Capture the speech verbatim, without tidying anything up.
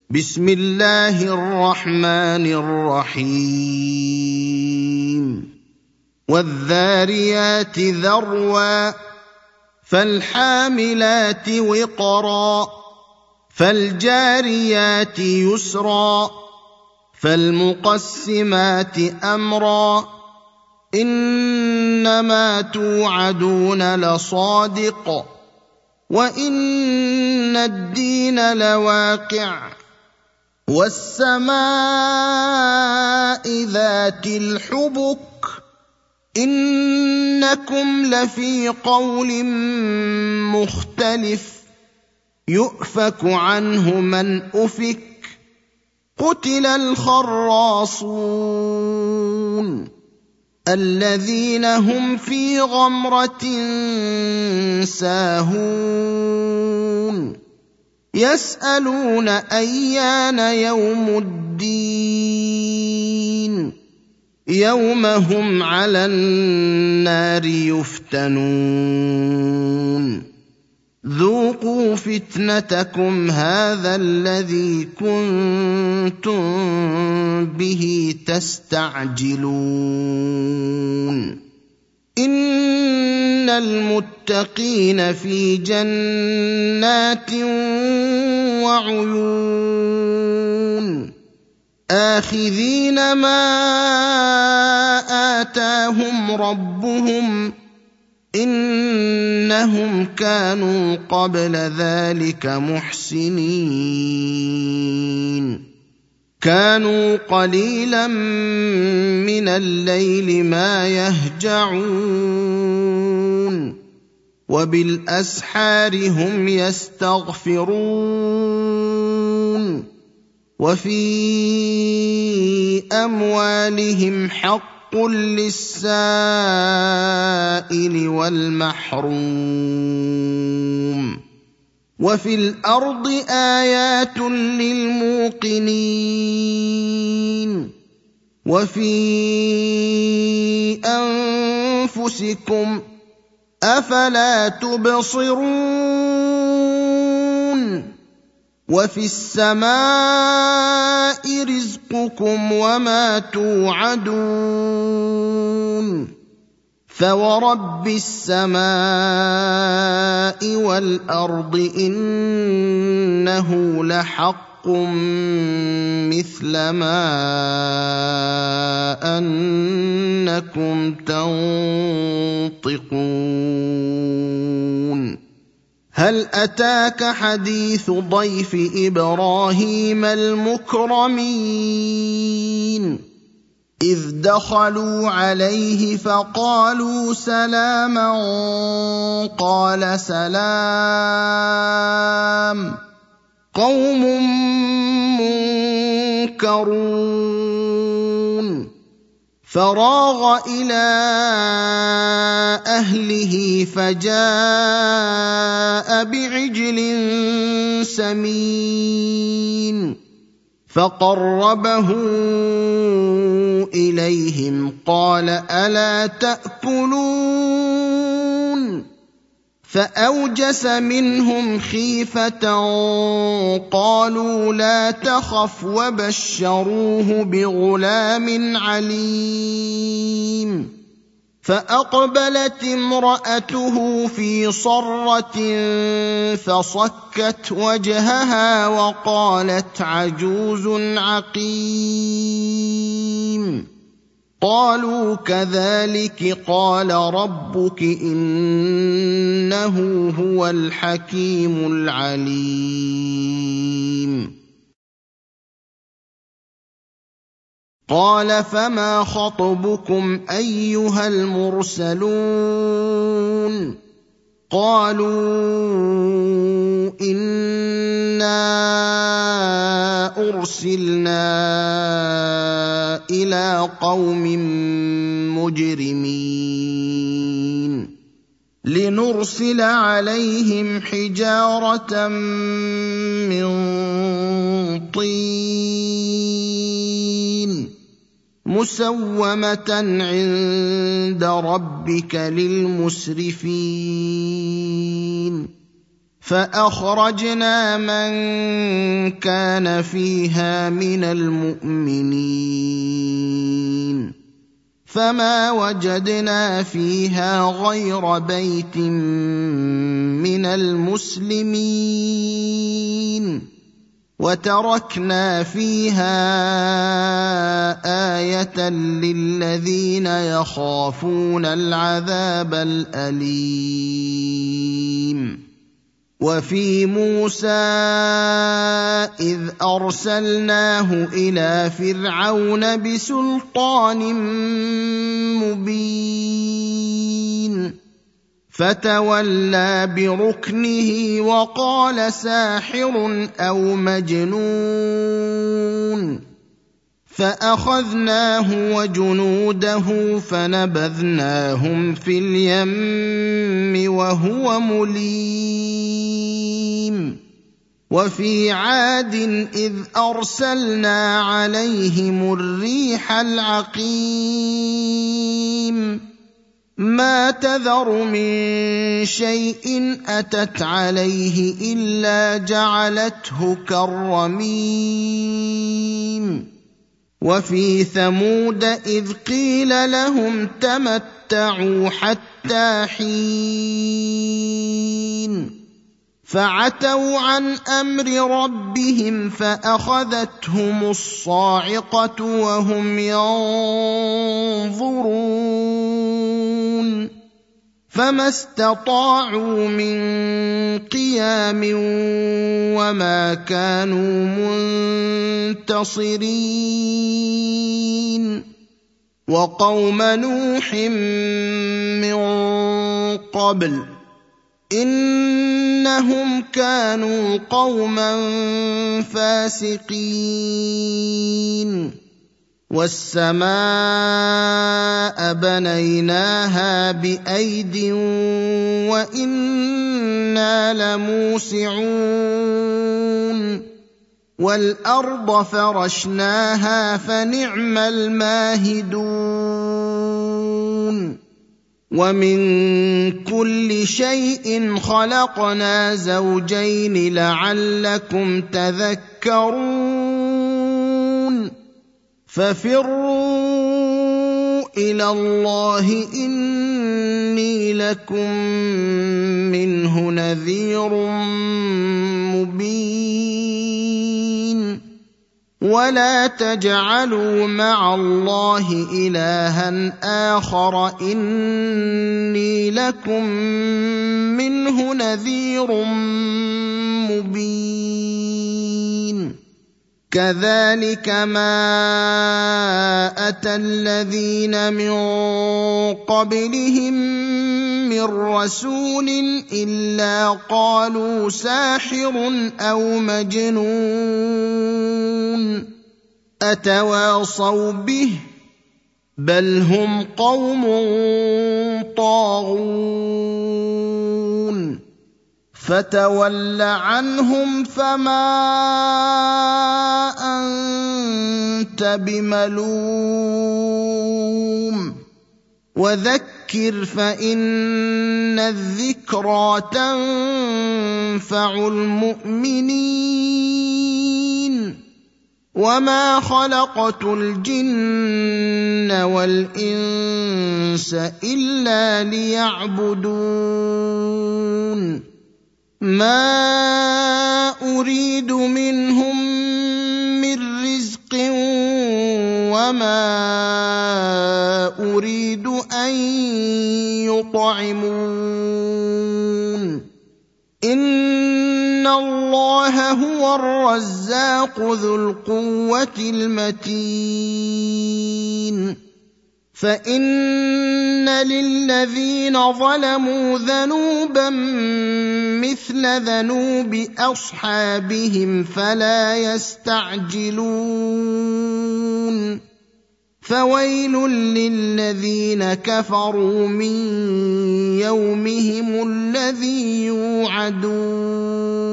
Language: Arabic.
بسم الله الرحمن الرحيم والذاريات ذروا فالحاملات وقرا فالجاريات يسرا فالمقسمات أمرا إنما توعدون لصادق وإن الدين لواقع والسماء ذات الحبك إنكم لفي قول مختلف يؤفك عنه من أفك قتل الخراصون الذين هم في غمرة ساهون يسألون أيان يوم الدين يوم هم على النار يفتنون ذوقوا فتنتكم هذا الذي كنتم به تستعجلون إن المتقين في جنات وعيون آخذين ما آتاهم ربهم إنهم كانوا قبل ذلك محسنين كانوا قليلا من الليل ما يهجعون وبالأسحار هم يستغفرون وفي أموالهم حق للسائل والمحروم وفي الأرض آيات للموقنين وفي أنفسكم أفلا تبصرون وفي السماء رزقكم وما توعدون فورب السماء والأرض إنه لحق مثل ما أنكم تنطقون هل أتاك حديث ضيف إبراهيم المكرمين إذ دخلوا عليه فقالوا سلاما قال سلام قوم منكرون فراغ إلى أهله فجاء بعجل سمين فقربه إليهم قال ألا تأكلون فأوجس منهم خيفة قالوا لا تخف وبشروه بغلام عليم فأقبلت امرأته في صرة فصكت وجهها وقالت عجوز عقيم قالوا كذلك قال ربك إنه هو الحكيم العليم قال فما خطبكم أيها المرسلون قالوا إنا أرسلنا إلى قوم مجرمين لنرسل عليهم حجارة من طين مسومة عند ربك للمسرفين فاخرجنا من كان فيها من المؤمنين فما وجدنا فيها غير بيت من المسلمين وتركنا فيها آية للذين يخافون العذاب الأليم وفي موسى إذ أرسلناه إلى فرعون بسلطان مبين فتولى بركنه وقال ساحر أو مجنون فأخذناه وجنوده فنبذناهم في اليم وهو مليم وفي عاد إذ أرسلنا عليهم الريح العقيم ما تذر من شيء أتت عليه إلا جعلته كالرميم وفي ثمود إذ قيل لهم تمتعوا حتى حين فعتوا عن أمر ربهم فأخذتهم الصاعقة وهم ينظرون فما استطاعوا من قيام وما كانوا منتصرين وقوم نوح من قبل إنهم كانوا قوما فاسقين والسماء بنيناها بأيد وإنا لموسعون والأرض فرشناها فنعم الماهدون ومن كل شيء خلقنا زوجين لعلكم تذكرون ففروا إلى الله إني لكم منه نذير مبين ولا تجعلوا مع الله إلها آخر إني لكم منه نذير مبين كذلك ما أتى الذين من قبلهم من رسول إلا قالوا ساحر أو مجنون أتواصوا به بل هم قوم طاغون فتول عنهم فما أنت بملوم وذكر فإن الذكرى تنفع المؤمنين وما خلقت الجن والإنس إلا ليعبدون ما أريد منهم من رزق وما أريد أن يطعمون إن الله هو الرزاق ذو القوة المتين فإن للذين ظلموا ذنوبا مثل ذنوب أصحابهم فلا يستعجلون فويل للذين كفروا من يومهم الذي يوعدون يومهم الذي يوعدون